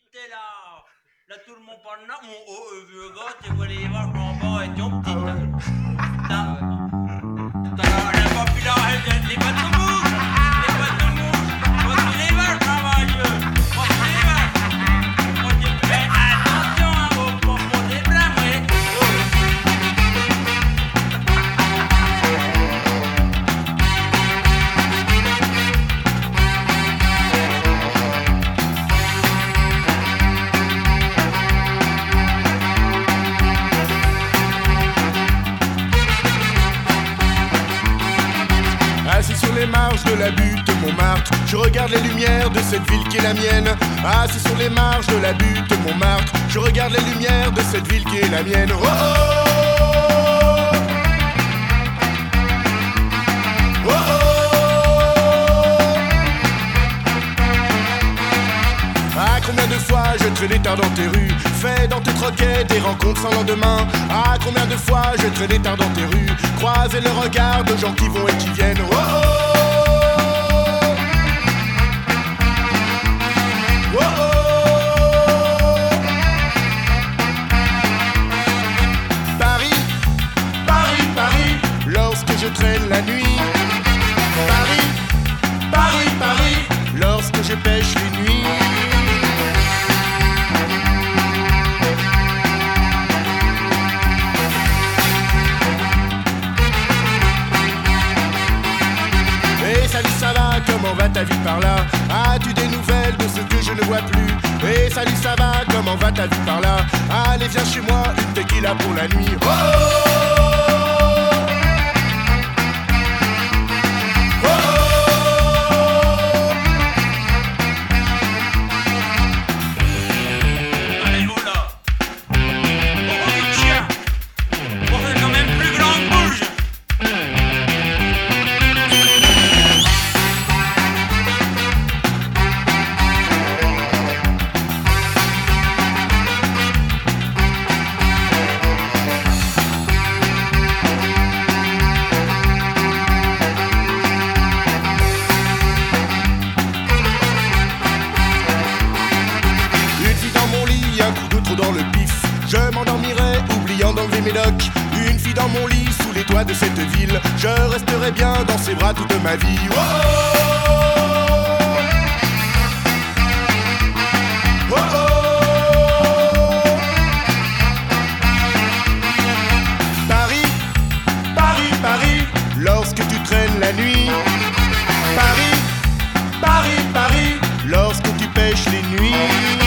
t'es là. Là, tout le monde parle là. Mon vieux gars, tu vois les vaches en bas et ton petit. T'as la population, les bateaux mouches. Les bateaux mouches. Voici les vaches, travailleux. Voici les vaches. Mais attention, hein, faut pas des blâmes, oui. Assis sur les marges de la butte Montmartre, je regarde les lumières de cette ville qui est la mienne. Assis sur les marges de la butte Montmartre, je regarde les lumières de cette ville qui est la mienne. Oh oh, oh, oh. Ah, combien de fois je traînais tard dans tes rues, fait dans tes troquets des rencontres sans lendemain. Ah, combien de fois je traînais tard dans tes rues, croiser le regard de gens qui vont et qui viennent. Oh, oh, oh, oh. Paris, Paris, Paris, lorsque je traîne la nuit. Paris, Paris, Paris, lorsque je pêche les nuits. Salut, ça va, comment va ta vie par là? As-tu des nouvelles de ce que je ne vois plus? Et salut, ça va, comment va ta vie par là? Allez, viens chez moi, une tequila pour la nuit. Oh, oh, oh, oh. Allez, oh là. Oh, chien. Oh, c'est quand même plus grand que bouge. Dans le pif, je m'endormirai oubliant d'enlever mes loques. Une fille dans mon lit sous les toits de cette ville, je resterai bien dans ses bras toute ma vie. Oh, oh, oh, oh. Paris, Paris, Paris, lorsque tu traînes la nuit. Paris, Paris, Paris, lorsque tu pêches les nuits.